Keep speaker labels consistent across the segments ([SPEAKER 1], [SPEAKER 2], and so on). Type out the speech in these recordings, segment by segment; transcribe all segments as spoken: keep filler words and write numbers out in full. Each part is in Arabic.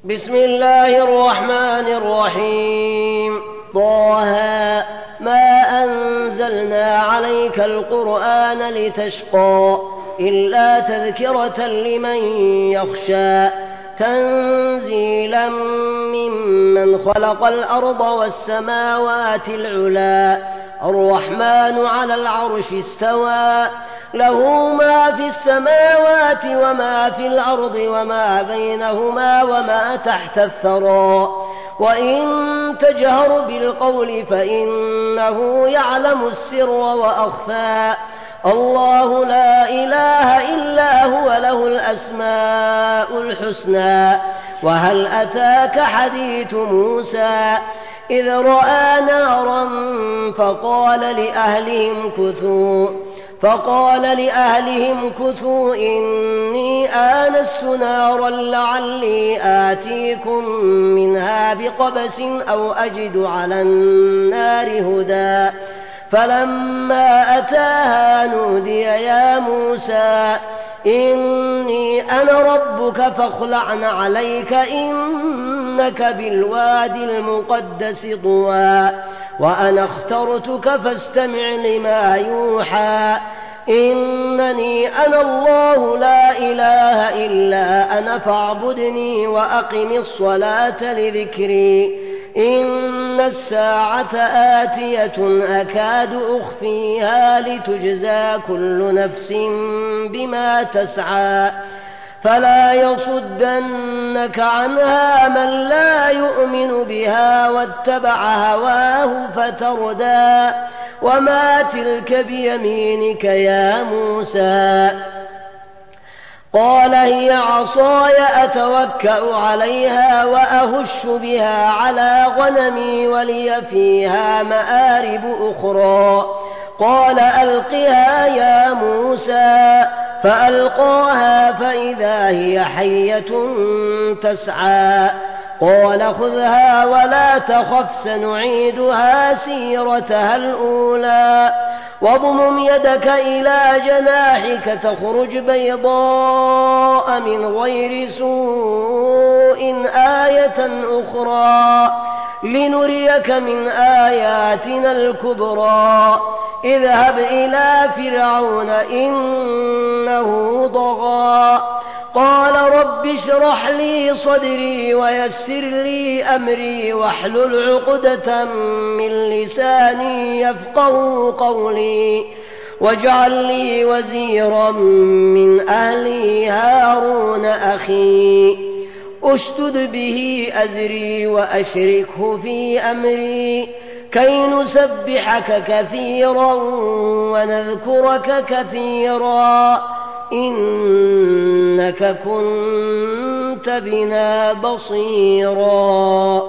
[SPEAKER 1] بسم الله الرحمن الرحيم. طه ما أنزلنا عليك القرآن لتشقى إلا تذكرة لمن يخشى تنزيلا ممن خلق الأرض والسماوات العلى الرحمن على العرش استوى له ما في السماوات وما في الأرض وما بينهما وما تحت الثرى وإن تجهر بالقول فإنه يعلم السر وأخفى الله لا إله إلا هو له الأسماء الحسنى. وهل أتاك حديث موسى إذ رأى نارا فقال لأهلهم كثوا فقال لأهلهم كثوا إني آنست نارا لعلي آتيكم منها بقبس أو أجد على النار هدى فلما أتاها نودي يا موسى إني أنا ربك فاخلع عليك إنك بالوادي المقدس طوى وأنا اخترتك فاستمع لما يوحى إنني أنا الله لا إله إلا أنا فاعبدني وأقم الصلاة لذكري إن الساعة آتية أكاد أخفيها لتجزى كل نفس بما تسعى فلا يصدنك عنها من لا يؤمن بها واتبع هواه فتردى وما تلك بيمينك يا موسى قال هي عصاي أتوكأ عليها وأهش بها على غنمي ولي فيها مآرب أخرى قال ألقها يا موسى فألقاها فإذا هي حية تسعى قال خذها ولا تخف سنعيدها سيرتها الأولى واضمم يدك إلى جناحك تخرج بيضاء من غير سوء آية أخرى لنريك من آياتنا الكبرى اذهب إلى فرعون إنه طغى قال رب اشرح لي صدري ويسر لي أمري واحلل عقدة من لساني يفقهوا قولي واجعل لي وزيرا من أهلي هارون أخي أشدد به أزري وأشركه في أمري كي نسبحك كثيرا ونذكرك كثيرا إنك كنت بنا بصيرا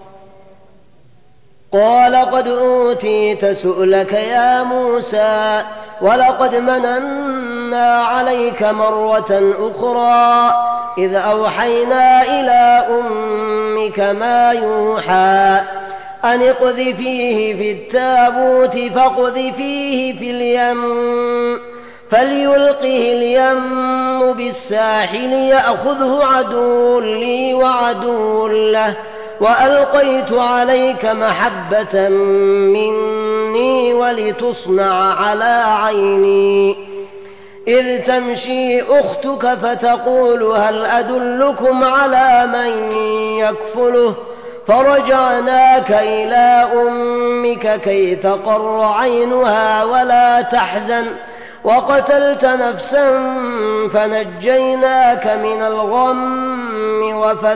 [SPEAKER 1] قال قد أوتيت سؤلك يا موسى ولقد مننا عليك مرة أخرى إذ أوحينا إلى أمك ما يوحى أن اقذفيه في التابوت فاقذفيه في اليم فليلقه اليم بالساحل يأخذه عدو لي وعدو له وألقيت عليك محبة مني ولتصنع على عيني إذ تمشي أختك فتقول هل أدلكم على من يكفله فرجعناك إلى أمك كي تقر عينها ولا تحزن وقتلت نفسا فنجيناك من الغم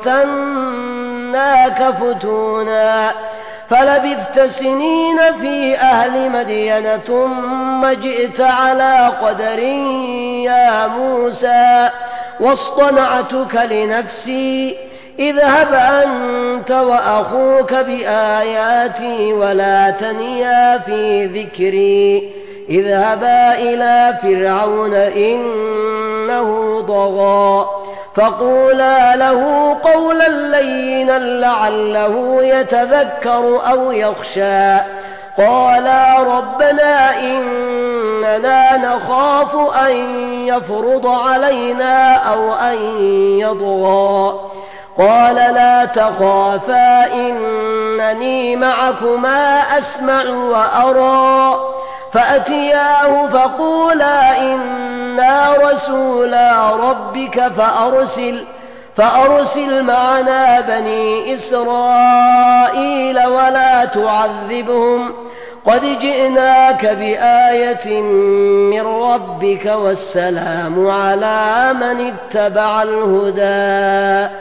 [SPEAKER 1] وفتناك فتونا فلبثت سنين في أهل مدين ثم جئت على قدر يا موسى واصطنعتك لنفسي اذهب أنت وأخوك بآياتي ولا تنيا في ذكري اذهبا إلى فرعون إنه طغى فقولا له قولا لينا لعله يتذكر أو يخشى قالا ربنا إننا نخاف أن يفرض علينا أو أن يطغى قال لا تخافا إنني معكما أسمع وأرى فأتياه فقولا إنا رسولا ربك فأرسل فأرسل معنا بني إسرائيل ولا تعذبهم قد جئناك بآية من ربك والسلام على من اتبع الهدى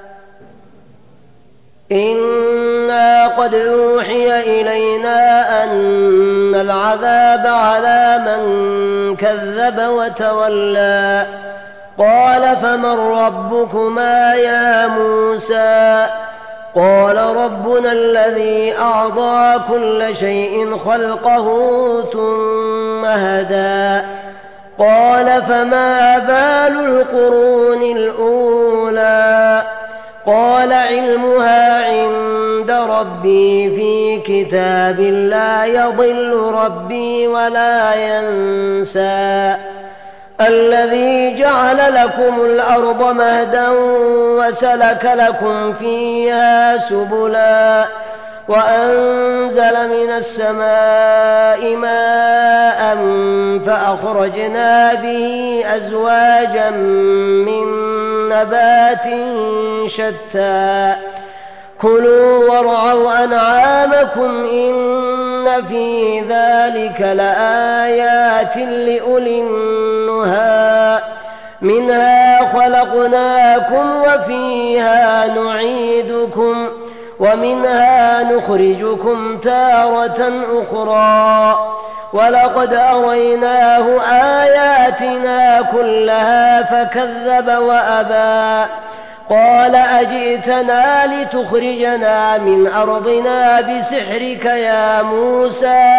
[SPEAKER 1] إنا قد أوحي إلينا أن العذاب على من كذب وتولى قال فمن ربكما يا موسى قال ربنا الذي أعطى كل شيء خلقه ثم هدى قال فما بال القرون الأولى قال علمها عند ربي في كتاب لا يضل ربي ولا ينسى الذي جعل لكم الأرض مهدا وسلك لكم فيها سبلا وأنزل من السماء ماء فأخرجنا به أزواجا من نبات شتى كلوا وارعوا أنعامكم إن في ذلك لآيات لأولي النهى منها خلقناكم وفيها نعيدكم ومنها نخرجكم تارة أخرى ولقد أريناه آياتنا كلها فكذب وأبى قال أجئتنا لتخرجنا من أرضنا بسحرك يا موسى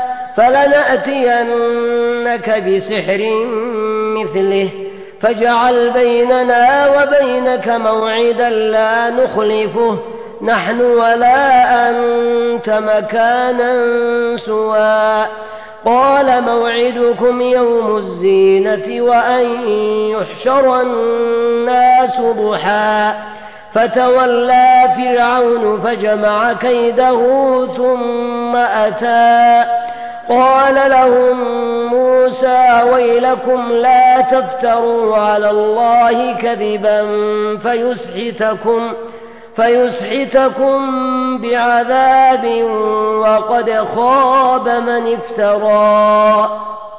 [SPEAKER 1] فلنأتينك بسحر مثله فاجعل بيننا وبينك موعدا لا نخلفه نحن ولا أنت مكانا سوى قال موعدكم يوم الزينة وأن يحشر الناس ضحى فتولى فرعون فجمع كيده ثم أتى قال لهم موسى ويلكم لا تفتروا على الله كذبا فيسحتكم فيسحتكم بعذاب وقد خاب من افترى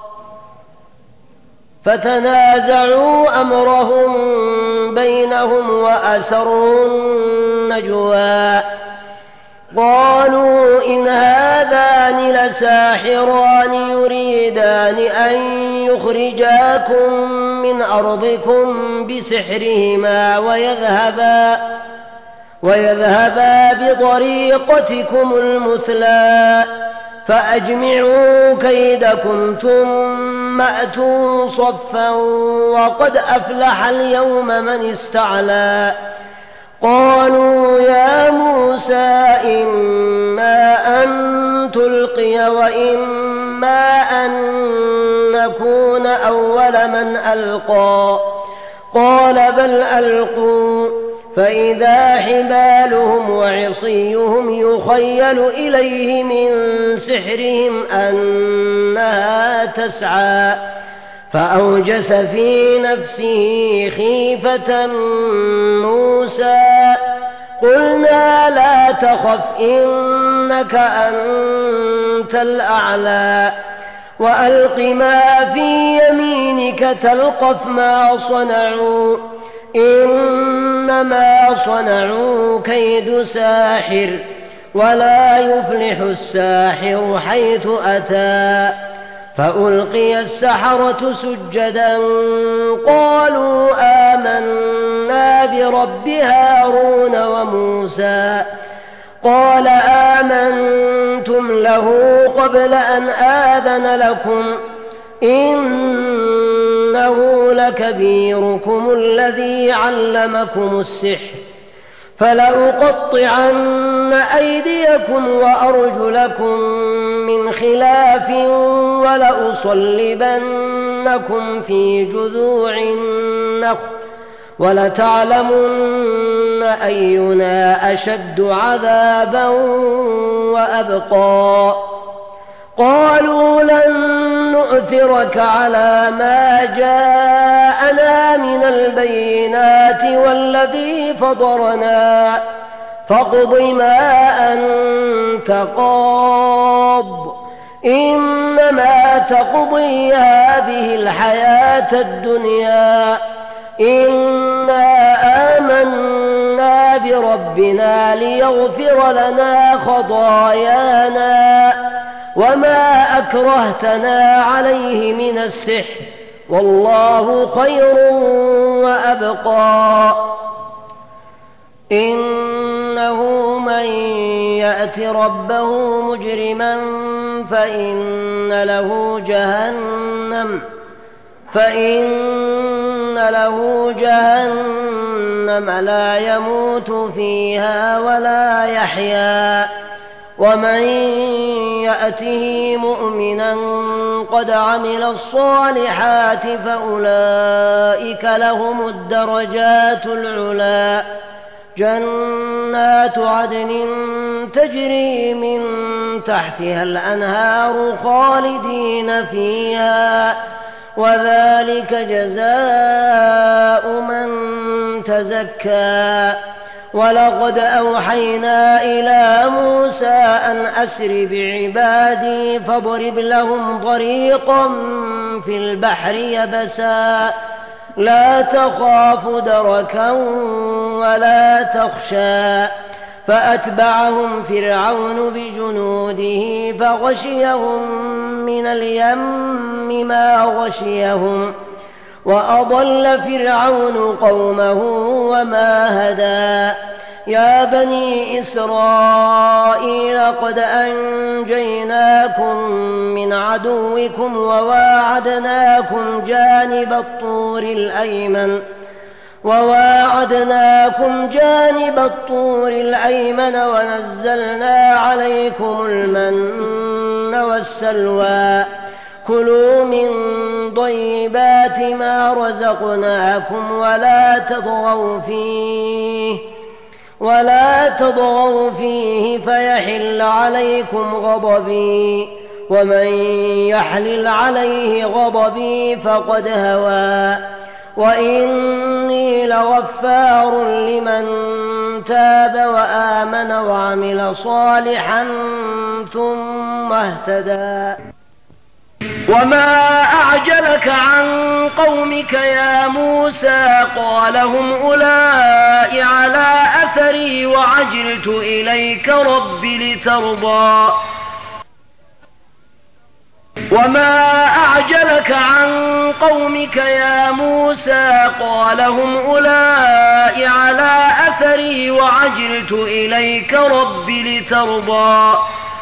[SPEAKER 1] فتنازعوا أمرهم بينهم وأسروا النجوى قالوا إن هذان لساحران يريدان أن يخرجاكم من أرضكم بسحرهما ويذهبا ويذهبا بطريقتكم المثلى فأجمعوا كيدكم ثم أتوا صفا وقد أفلح اليوم من استعلى قالوا يا موسى إما أن تلقي وإما أن نكون أول من ألقى قال بل ألقوا فإذا حبالهم وعصيهم يخيل إليه من سحرهم أنها تسعى فأوجس في نفسه خيفة موسى قلنا لا تخف إنك أنت الأعلى وألق ما في يمينك تلقف ما صنعوا إنما صنعوا كيد ساحر ولا يفلح الساحر حيث أتى فألقي السحرة سجدا قالوا آمنا برب هارون وموسى قال آمنتم له قبل أن آذن لكم إنه لكبيركم الذي علمكم السحر فلأقطعن أيديكم وأرجلكم من خلاف ولأصلبنكم في جذوع النخل ولتعلمن أينا أشد عذابا وأبقى قالوا لن نؤثرك على ما جاءنا من البينات والذي فطرنا فاقض ما أنت قاض إنما تقضي هذه الحياة الدنيا إنا آمنا بربنا ليغفر لنا خطايانا وما أكرهتنا عليه من السحر والله خير وأبقى إنه من يأت ربه مجرما فإن له جهنم فإن له جهنم لا يموت فيها ولا يحيا ومن يأته مؤمنا قد عمل الصالحات فأولئك لهم الدرجات العلى جنات عدن تجري من تحتها الأنهار خالدين فيها وذلك جزاء من تزكى ولقد أوحينا إلى موسى أن أسر بعبادي فاضرب لهم طريقا في البحر يبسا لا تخاف دركا ولا تخشى فأتبعهم فرعون بجنوده فغشيهم من اليم ما غشيهم وأضل فرعون قومه وما هدى يا بني إسرائيل قد أنجيناكم من عدوكم وواعدناكم جانب الطور الأيمن وواعدناكم جانب الطور الأيمن ونزلنا عليكم المن والسلوى كلوا من طيبات ما رزقناكم ولا تطغوا فيه ولا تطغوا فيه فيحل عليكم غضبي ومن يحلل عليه غضبي فقد هوى وإني لغفار لمن تاب وآمن وعمل صالحا ثم اهتدى وما أعجلك عن قومك يا موسى قال هم أولئك على أثري وعجلت إليك رب لترضى وما أعجلك عن قومك يا موسى قال هم أولئك على أثري وعجلت إليك رب لترضى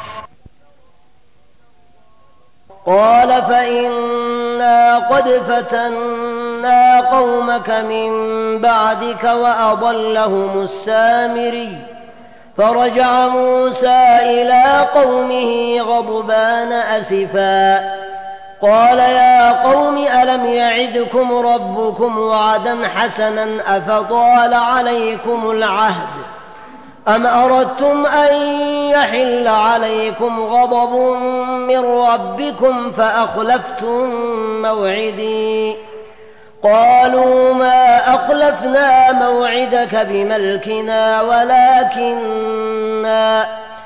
[SPEAKER 1] قال فإنا قد فتنا قومك من بعدك وأضلهم السامري فرجع موسى إلى قومه غضبان أسفا قال يا قوم ألم يعدكم ربكم وعدا حسنا أفطال عليكم العهد أم أردتم أن يحل عليكم غضب من ربكم فأخلفتم موعدي قالوا ما أخلفنا موعدك بملكنا ولكننا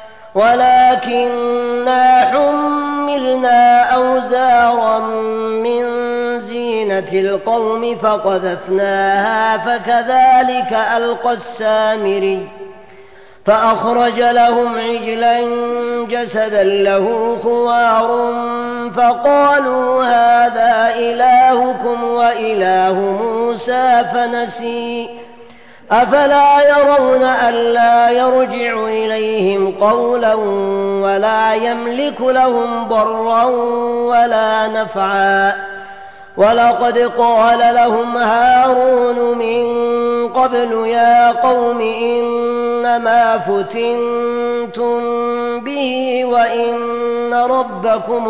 [SPEAKER 1] ولكننا حملنا أوزارا من زينة القوم فقذفناها فكذلك ألقى السامري فأخرج لهم عجلا جسدا له خوار فقالوا هذا إلهكم وإله موسى فنسي أفلا يرون ألا يرجع إليهم قولا ولا يملك لهم ضرا ولا نفعا ولقد قال لهم هارون من قبل يا قوم إنما فتنتم به وإن ربكم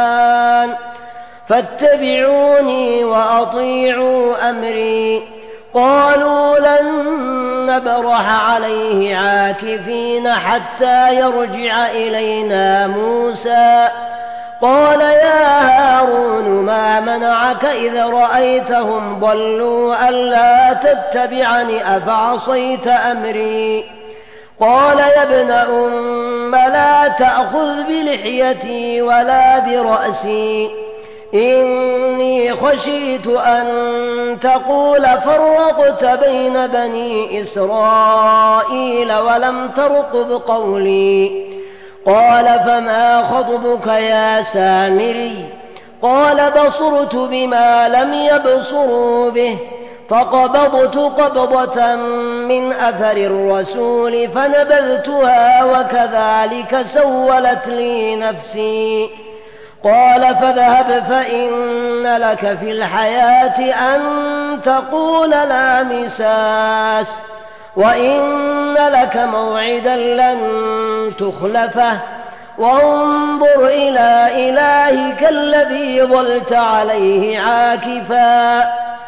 [SPEAKER 1] الرحمن فاتبعوني وأطيعوا أمري قالوا لن نبرح عليه عاكفين حتى يرجع إلينا موسى قال يا هارون ما منعك إذ رأيتهم ضلوا ألا تتبعني أفعصيت أمري قال يا ابن أم لا تأخذ بلحيتي ولا برأسي إني خشيت أن تقول فرقت بين بني إسرائيل ولم ترقب قولي قال فما خطبك يا سامري قال بصرت بما لم يبصروا به فقبضت قبضة من أثر الرسول فنبذتها وكذلك سولت لي نفسي قال فاذهب فإن لك في الحياة أن تقول لا مساس وإن لك موعدا لن تخلفه وانظر إلى إلهك الذي ظلت عليه عاكفا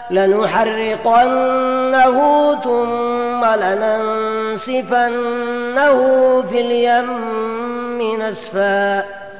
[SPEAKER 1] لنحرقنه ثم لننسفنه في اليم نسفا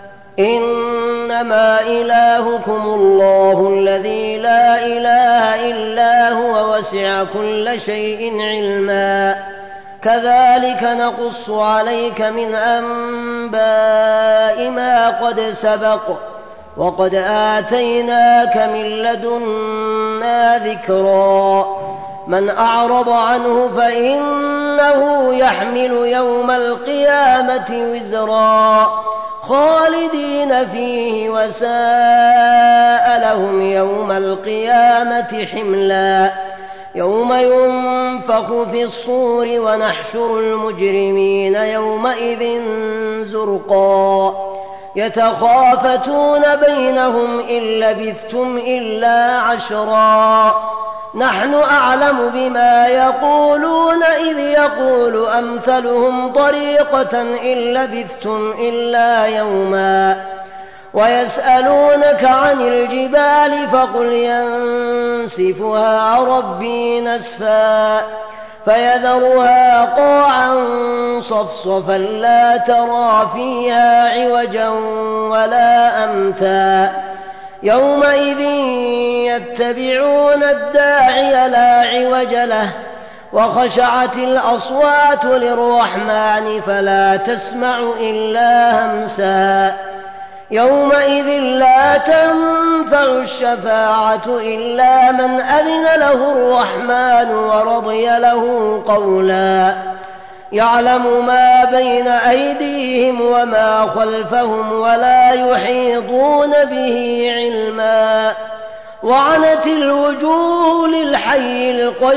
[SPEAKER 1] إنما إلهكم الله الذي لا إله إلا هو وسع كل شيء علما كذلك نقص عليك من أنباء ما قد سبق وقد آتيناك من لدنا ذكرا من أعرض عنه فإنه يحمل يوم القيامة وزرا خالدين فيه وساء لهم يوم القيامة حملا يوم ينفخ في الصور ونحشر المجرمين يومئذ زرقا يتخافتون بينهم إن لبثتم إلا عشرا نحن أعلم بما يقولون إذ يقول أمثلهم طريقة إن لبثتم إلا يوما ويسألونك عن الجبال فقل ينسفها ربي نسفا فيذرها قاعا صفصفا لا ترى فيها عوجا ولا أمتا يومئذ يتبعون الداعي لا عوج له وخشعت الأصوات للرحمن فلا تسمع إلا همسا يومئذ لا تنفع الشفاعة إلا من أذن له الرحمن ورضي له قولا يعلم ما بين أيديهم وما خلفهم ولا يحيطون به علما وعنت الوجوه للحي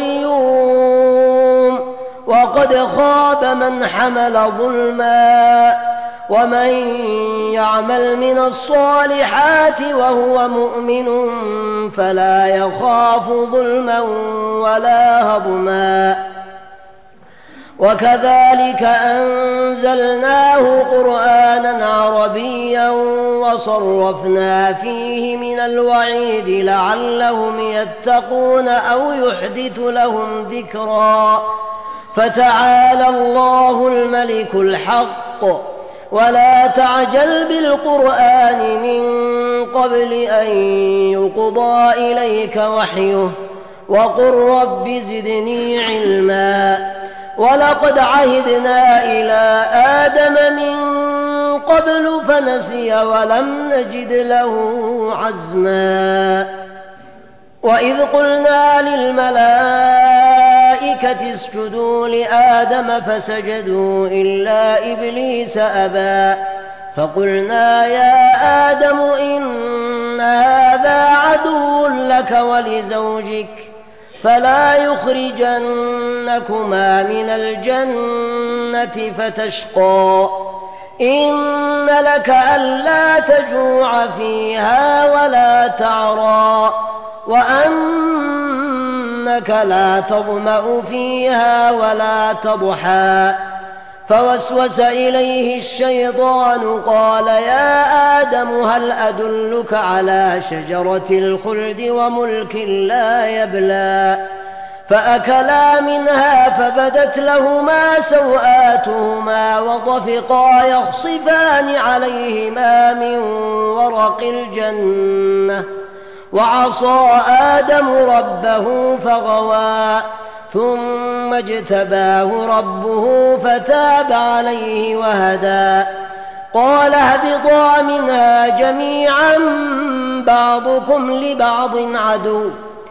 [SPEAKER 1] القيوم وقد خاب من حمل ظلما ومن يعمل من الصالحات وهو مؤمن فلا يخاف ظلما ولا هضما وكذلك أنزلناه قرآنا عربيا وصرفنا فيه من الوعيد لعلهم يتقون أو يحدث لهم ذكرا فتعالى الله الملك الحق ولا تعجل بالقرآن من قبل أن يقضى إليك وحيه وقل رب زدني علما ولقد عهدنا إلى آدم من قبل فنسي ولم نجد له عزما وإذ قلنا للملائكة اسجدوا لآدم فسجدوا إلا إبليس أبى فقلنا يا آدم إن هذا عدو لك ولزوجك فلا يخرجنكما من الجنة فتشقى إن لك ألا تجوع فيها ولا تعرى وأنك لا تظمأ فيها ولا تضحى فوسوس إليه الشيطان قال يا آدم هل أدلك على شجرة الخلد وملك لا يبلى فأكلا منها فبدت لهما سوآتهما وطفقا يخصفان عليهما من ورق الجنة وعصى آدم ربه فغوى ثم اجتباه ربه فتاب عليه وهدى قال اهبطا منها جميعا بعضكم لبعض عدو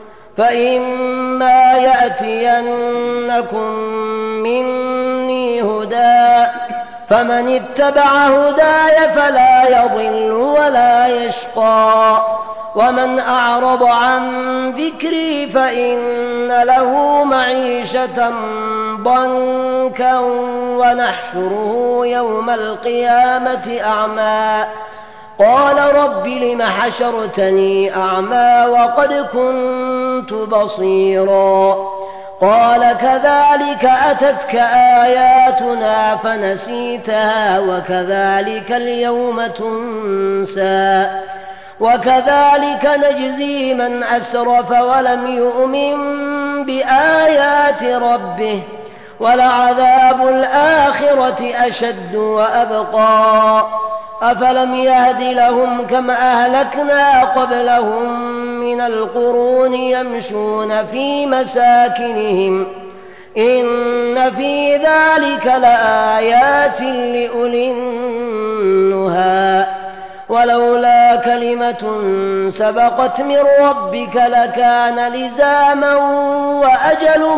[SPEAKER 1] فإما يأتينكم مني هدى فمن اتبع هداي فلا يضل ولا يشقى ومن أعرض عن ذكري فإن له معيشة ضنكا ونحشره يوم القيامة أعمى قال رب لم حشرتني أعمى وقد كنت بصيرا قال كذلك أتتك آياتنا فنسيتها وكذلك اليوم تنسى وكذلك نجزي من أسرف ولم يؤمن بآيات ربه ولعذاب الآخرة أشد وأبقى أفلم يهد لهم كما أهلكنا قبلهم من القرون يمشون في مساكنهم إن في ذلك لآيات لأولي النهى ولولا كلمة سبقت من ربك لكان لزاما وأجل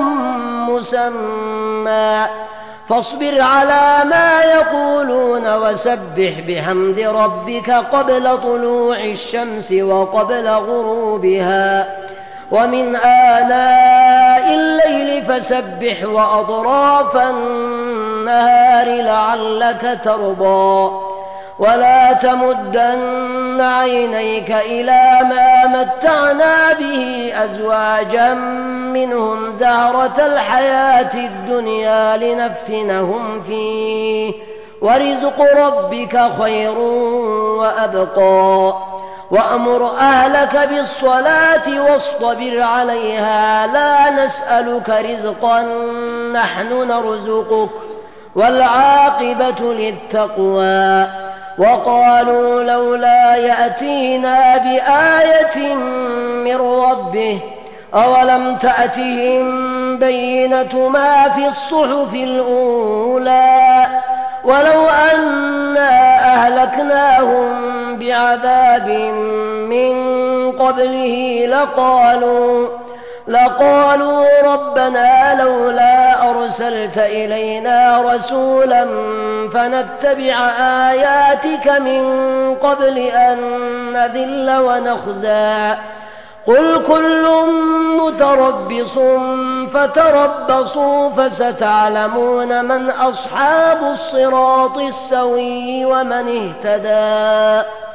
[SPEAKER 1] مسمى فاصبر على ما يقولون وسبح بحمد ربك قبل طلوع الشمس وقبل غروبها ومن آناء الليل فسبح وأطراف النهار لعلك ترضى ولا تمدن عينيك إلى ما متعنا به أزواجا منهم زهرة الحياة الدنيا لنفتنهم فيه ورزق ربك خير وأبقى وأمر أهلك بالصلاة واصطبر عليها لا نسألك رزقا نحن نرزقك والعاقبة للتقوى وقالوا لولا يأتينا بآية من ربه أولم تأتهم بينة ما في الصحف الأولى ولو أنا أهلكناهم بعذاب من قبله لقالوا لقالوا ربنا لولا أرسلت إلينا رسولا فنتبع آياتك من قبل أن نذل ونخزى قل كل متربص فتربصوا فستعلمون من أصحاب الصراط السوي ومن اهتدى